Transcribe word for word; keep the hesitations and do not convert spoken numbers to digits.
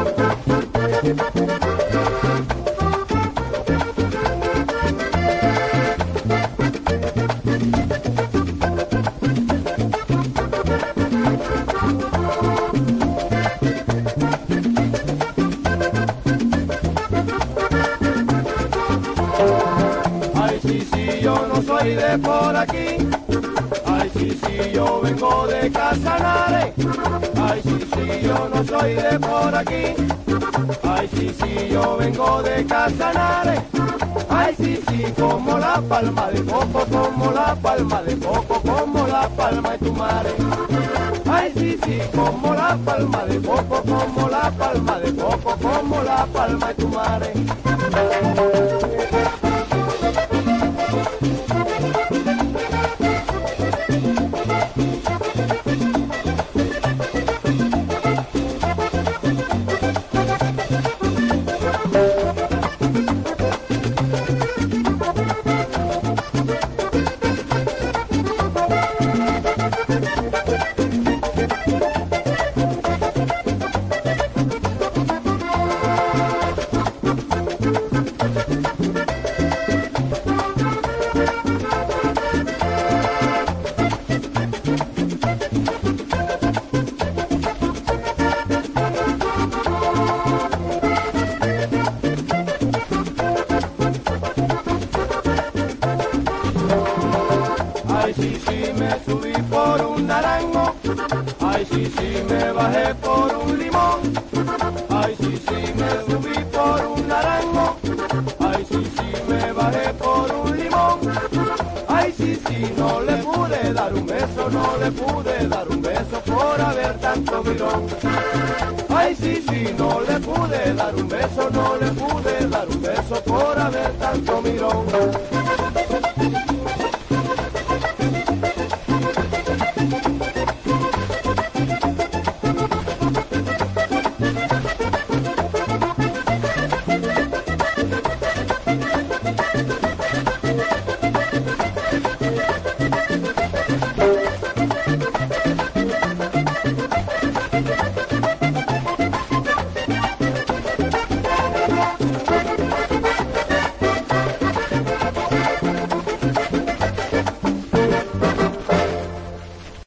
Ay, sí, sí, yo no soy de por aquí. Ay, sí, sí, yo vengo de Casanare. Ay, sí, sí, yo no soy de por aquí. Ay, sí, sí, yo vengo de Casanare. Ay, sí, sí, como la palma de coco, como la palma de coco, como la palma de tu madre. Ay, sí, sí, como la palma de coco, como la palma de coco, como la palma de tu madre. Ay, sí, sí, me subí por un naranjo. Ay, sí, sí, me bajé por un limón. Ay, sí, sí, me subí por un naranjo. Ay, sí, sí, me bajé por un limón. Ay, sí, sí, no le pude dar un beso, no le pude dar un beso por haber tanto mirón. Ay, sí, sí, no le pude dar un beso, no le pude dar un beso por haber tanto mirón.